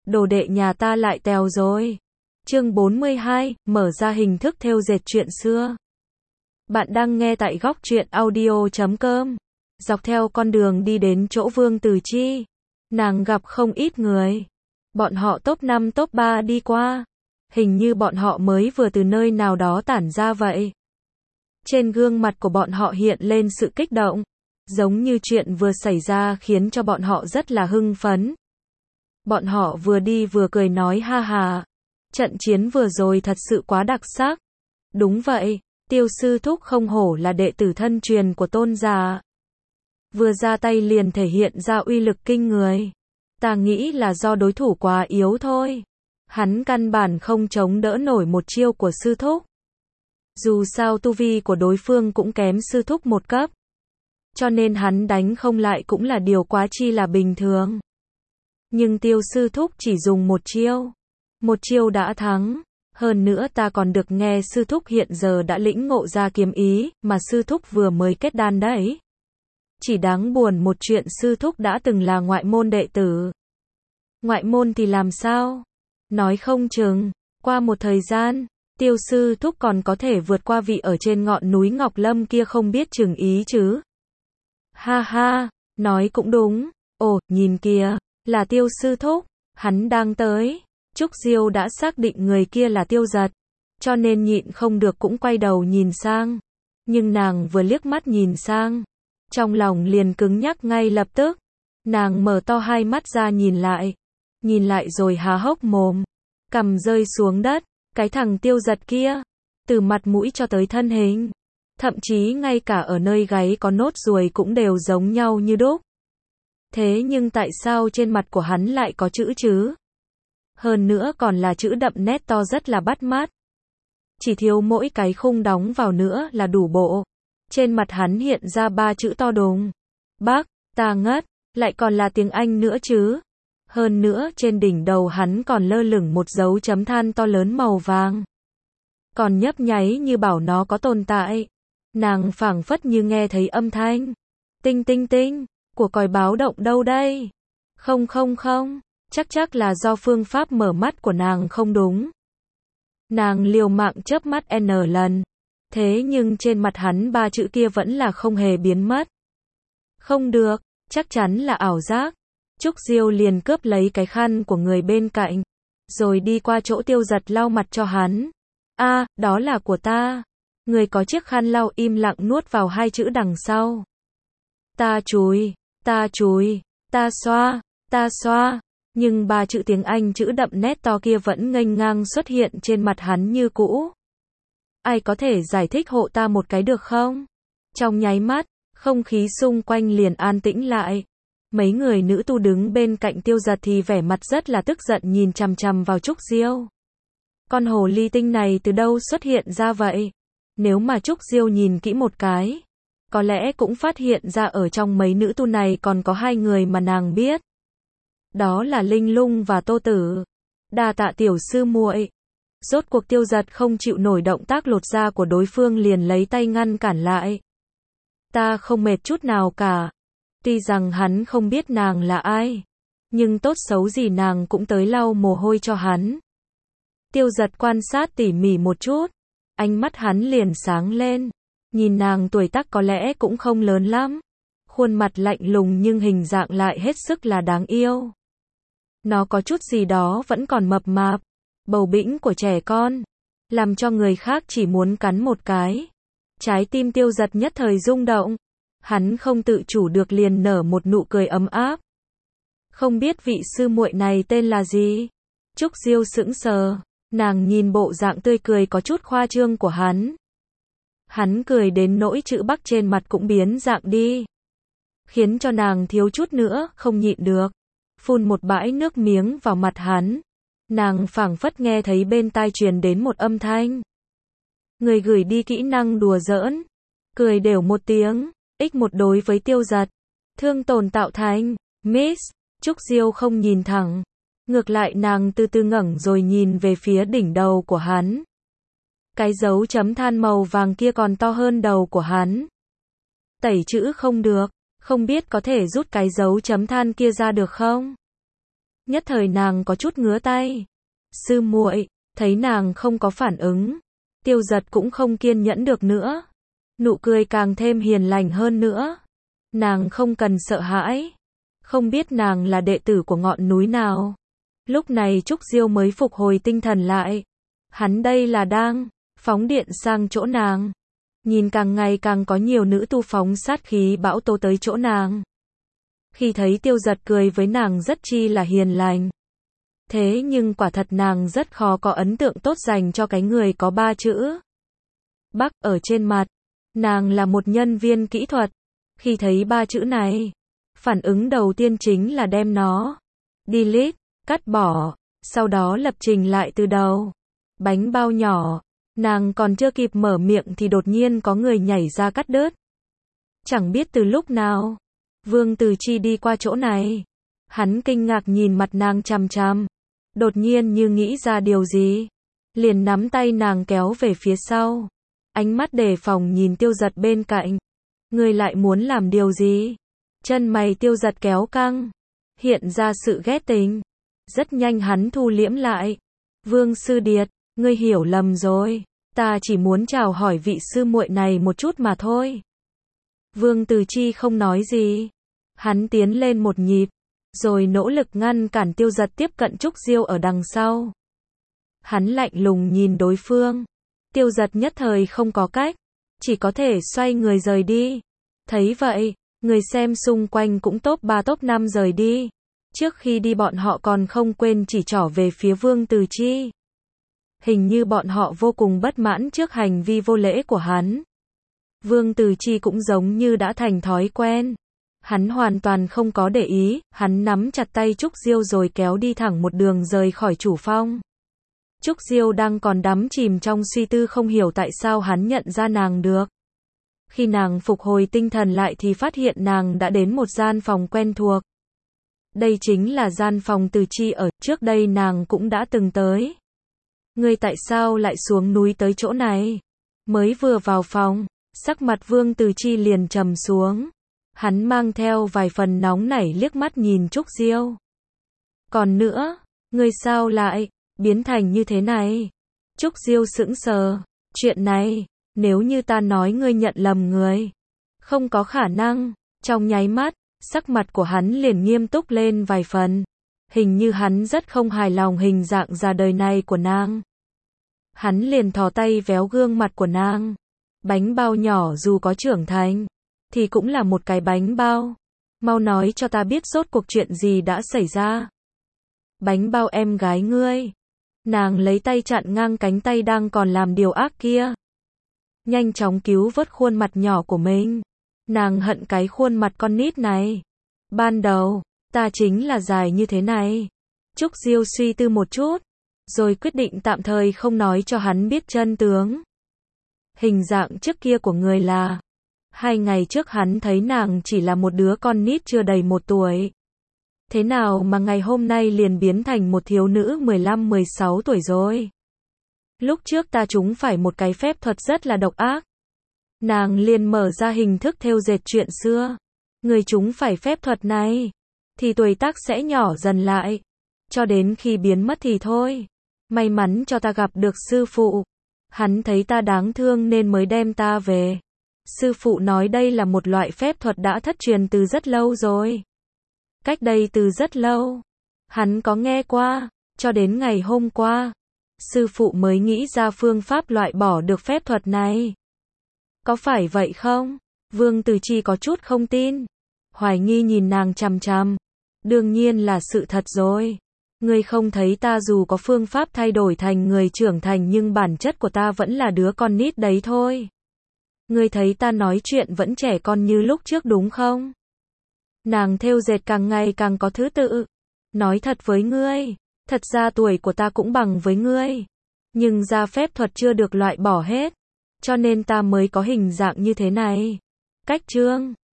đồ đệ nhà ta lại tèo rồi. Chương 42, mở ra hình thức thêu dệt chuyện xưa. Bạn đang nghe tại góc truyện audio.com. Dọc theo con đường đi đến chỗ Vương Tử Chi, nàng gặp không ít người. Bọn họ top 5 top 3 đi qua. Hình như bọn họ mới vừa từ nơi nào đó tản ra vậy. Trên gương mặt của bọn họ hiện lên sự kích động, giống như chuyện vừa xảy ra khiến cho bọn họ rất là hưng phấn. Bọn họ vừa đi vừa cười nói ha ha. Trận chiến vừa rồi thật sự quá đặc sắc. Đúng vậy, Tiêu sư thúc không hổ là đệ tử thân truyền của Tôn gia. Vừa ra tay liền thể hiện ra uy lực kinh người. Ta nghĩ là do đối thủ quá yếu thôi. Hắn căn bản không chống đỡ nổi một chiêu của sư thúc. Dù sao tu vi của đối phương cũng kém sư thúc một cấp. Cho nên hắn đánh không lại cũng là điều quá chi là bình thường. Nhưng Tiêu sư thúc chỉ dùng một chiêu đã thắng. Hơn nữa ta còn được nghe sư thúc hiện giờ đã lĩnh ngộ ra kiếm ý, mà sư thúc vừa mới kết đan đấy. Chỉ đáng buồn một chuyện sư thúc đã từng là ngoại môn đệ tử. Ngoại môn thì làm sao? Nói không chừng, qua một thời gian, Tiêu sư thúc còn có thể vượt qua vị ở trên ngọn núi Ngọc Lâm kia không biết chừng ý chứ. Ha ha, nói cũng đúng. Ồ, nhìn kìa, là Tiêu sư thúc, hắn đang tới. Trúc Diêu đã xác định người kia là Tiêu Giật, cho nên nhịn không được cũng quay đầu nhìn sang. Nhưng nàng vừa liếc mắt nhìn sang, trong lòng liền cứng nhắc ngay lập tức. Nàng mở to hai mắt ra nhìn lại rồi há hốc mồm, cằm rơi xuống đất. Cái thằng Tiêu Giật kia, từ mặt mũi cho tới thân hình, thậm chí ngay cả ở nơi gáy có nốt ruồi cũng đều giống nhau như đúc. Thế nhưng tại sao trên mặt của hắn lại có chữ chứ? Hơn nữa còn là chữ đậm nét to rất là bắt mắt. Chỉ thiếu mỗi cái khung đóng vào nữa là đủ bộ. Trên mặt hắn hiện ra 3 chữ to đùng. Bác, ta ngất, lại còn là tiếng Anh nữa chứ. Hơn nữa trên đỉnh đầu hắn còn lơ lửng một dấu chấm than to lớn màu vàng. Còn nhấp nháy như bảo nó có tồn tại. Nàng phảng phất như nghe thấy âm thanh. Tinh tinh tinh, của còi báo động đâu đây? Không, chắc là do phương pháp mở mắt của nàng không đúng. Nàng liều mạng chớp mắt N lần. Thế nhưng trên mặt hắn 3 chữ kia vẫn là không hề biến mất. Không được, chắc chắn là ảo giác. Trúc Diêu liền cướp lấy cái khăn của người bên cạnh, rồi đi qua chỗ Tiêu Giật lau mặt cho hắn. A, đó là của ta. Người có chiếc khăn lau im lặng nuốt vào 2 chữ đằng sau. Ta chùi, ta xoa. Nhưng 3 chữ tiếng Anh chữ đậm nét to kia vẫn nghênh ngang xuất hiện trên mặt hắn như cũ. Ai có thể giải thích hộ ta một cái được không? Trong nháy mắt, không khí xung quanh liền an tĩnh lại. Mấy người nữ tu đứng bên cạnh Tiêu Giật thì vẻ mặt rất là tức giận nhìn chằm chằm vào Trúc Diêu. Con hồ ly tinh này từ đâu xuất hiện ra vậy? Nếu mà Trúc Diêu nhìn kỹ một cái, có lẽ cũng phát hiện ra ở trong mấy nữ tu này còn có 2 người mà nàng biết. Đó là Linh Lung và Tô Tử. Đa tạ tiểu sư muội. Rốt cuộc Tiêu Giật không chịu nổi động tác lột da của đối phương liền lấy tay ngăn cản lại. Ta không mệt chút nào cả. Tuy rằng hắn không biết nàng là ai, nhưng tốt xấu gì nàng cũng tới lau mồ hôi cho hắn. Tiêu Giật quan sát tỉ mỉ một chút, ánh mắt hắn liền sáng lên. Nhìn nàng tuổi tác có lẽ cũng không lớn lắm, khuôn mặt lạnh lùng nhưng hình dạng lại hết sức là đáng yêu. Nó có chút gì đó vẫn còn mập mạp, bầu bĩnh của trẻ con, làm cho người khác chỉ muốn cắn một cái. Trái tim Tiêu Giật nhất thời rung động, hắn không tự chủ được liền nở một nụ cười ấm áp. Không biết vị sư muội này tên là gì? Trúc Diêu sững sờ, nàng nhìn bộ dạng tươi cười có chút khoa trương của hắn. Hắn cười đến nỗi chữ Bắc trên mặt cũng biến dạng đi, khiến cho nàng thiếu chút nữa không nhịn được, phun một bãi nước miếng vào mặt hắn. Nàng phảng phất nghe thấy bên tai truyền đến một âm thanh. Người gửi đi kỹ năng đùa giỡn, cười đều một tiếng, x1 đối với Tiêu Giật. Thương tổn tạo thành, miss. Trúc Diêu không nhìn thẳng, ngược lại nàng từ từ ngẩng rồi nhìn về phía đỉnh đầu của hắn. Cái dấu chấm than màu vàng kia còn to hơn đầu của hắn. Tẩy chữ không được, không biết có thể rút cái dấu chấm than kia ra được không? Nhất thời nàng có chút ngứa tay. Sư muội, thấy nàng không có phản ứng, Tiêu Giật cũng không kiên nhẫn được nữa. Nụ cười càng thêm hiền lành hơn nữa. Nàng không cần sợ hãi. Không biết nàng là đệ tử của ngọn núi nào. Lúc này Trúc Diêu mới phục hồi tinh thần lại. Hắn đây là đang phóng điện sang chỗ nàng. Nhìn càng ngày càng có nhiều nữ tu phóng sát khí bão tố tới chỗ nàng. Khi thấy Tiêu Giật cười với nàng rất chi là hiền lành. Thế nhưng quả thật nàng rất khó có ấn tượng tốt dành cho cái người có 3 chữ Bắc ở trên mặt. Nàng là một nhân viên kỹ thuật. Khi thấy 3 chữ này, phản ứng đầu tiên chính là đem nó delete, cắt bỏ, sau đó lập trình lại từ đầu. Bánh bao nhỏ, nàng còn chưa kịp mở miệng thì đột nhiên có người nhảy ra cắt đứt. Chẳng biết từ lúc nào, Vương Từ Chi đi qua chỗ này. Hắn kinh ngạc nhìn mặt nàng chằm chằm. Đột nhiên như nghĩ ra điều gì, liền nắm tay nàng kéo về phía sau. Ánh mắt đề phòng nhìn Tiêu Giật bên cạnh. Ngươi lại muốn làm điều gì? Chân mày Tiêu Giật kéo căng, hiện ra sự ghét tình. Rất nhanh hắn thu liễm lại. Vương Sư Điệt, ngươi hiểu lầm rồi. Ta chỉ muốn chào hỏi vị sư muội này một chút mà thôi. Vương Từ Chi không nói gì. Hắn tiến lên một nhịp, rồi nỗ lực ngăn cản Tiêu Giật tiếp cận Trúc Diêu ở đằng sau. Hắn lạnh lùng nhìn đối phương. Tiêu Giật nhất thời không có cách, chỉ có thể xoay người rời đi. Thấy vậy, người xem xung quanh cũng top 3 top 5 rời đi. Trước khi đi bọn họ còn không quên chỉ trỏ về phía Vương Từ Chi. Hình như bọn họ vô cùng bất mãn trước hành vi vô lễ của hắn. Vương Từ Chi cũng giống như đã thành thói quen. Hắn hoàn toàn không có để ý, hắn nắm chặt tay Trúc Diêu rồi kéo đi thẳng một đường rời khỏi chủ phong. Trúc Diêu đang còn đắm chìm trong suy tư không hiểu tại sao hắn nhận ra nàng được. Khi nàng phục hồi tinh thần lại thì phát hiện nàng đã đến một gian phòng quen thuộc. Đây chính là gian phòng Từ Chi ở, trước đây nàng cũng đã từng tới. Ngươi tại sao lại xuống núi tới chỗ này? Mới vừa vào phòng, sắc mặt Vương Từ Chi liền trầm xuống. Hắn mang theo vài phần nóng nảy liếc mắt nhìn Trúc Diêu. Còn nữa, ngươi sao lại biến thành như thế này? Trúc Diêu sững sờ. Chuyện này, nếu như ta nói ngươi nhận lầm người, không có khả năng. Trong nháy mắt, sắc mặt của hắn liền nghiêm túc lên vài phần. Hình như hắn rất không hài lòng hình dạng ra đời này của nàng. Hắn liền thò tay véo gương mặt của nàng. Bánh bao nhỏ dù có trưởng thành, thì cũng là một cái bánh bao. Mau nói cho ta biết rốt cuộc chuyện gì đã xảy ra. Bánh bao em gái ngươi. Nàng lấy tay chặn ngang cánh tay đang còn làm điều ác kia. Nhanh chóng cứu vớt khuôn mặt nhỏ của mình. Nàng hận cái khuôn mặt con nít này. Ban đầu, ta chính là dài như thế này. Trúc Diêu suy tư một chút, rồi quyết định tạm thời không nói cho hắn biết chân tướng. Hình dạng trước kia của người là 2 ngày trước hắn thấy nàng chỉ là một đứa con nít chưa đầy 1 tuổi. Thế nào mà ngày hôm nay liền biến thành một thiếu nữ 15-16 tuổi rồi? Lúc trước ta trúng phải một cái phép thuật rất là độc ác. Nàng liền mở ra hình thức thêu dệt chuyện xưa. Người trúng phải phép thuật này, thì tuổi tác sẽ nhỏ dần lại. Cho đến khi biến mất thì thôi. May mắn cho ta gặp được sư phụ. Hắn thấy ta đáng thương nên mới đem ta về. Sư phụ nói đây là một loại phép thuật đã thất truyền từ rất lâu rồi. Cách đây từ rất lâu. Hắn có nghe qua, cho đến ngày hôm qua. Sư phụ mới nghĩ ra phương pháp loại bỏ được phép thuật này. Có phải vậy không? Vương Từ Chi có chút không tin. Hoài nghi nhìn nàng chằm chằm. Đương nhiên là sự thật rồi. Ngươi không thấy ta dù có phương pháp thay đổi thành người trưởng thành nhưng bản chất của ta vẫn là đứa con nít đấy thôi. Ngươi thấy ta nói chuyện vẫn trẻ con như lúc trước đúng không? Nàng thêu dệt càng ngày càng có thứ tự. Nói thật với ngươi, thật ra tuổi của ta cũng bằng với ngươi. Nhưng ra phép thuật chưa được loại bỏ hết. Cho nên ta mới có hình dạng như thế này. Cách chương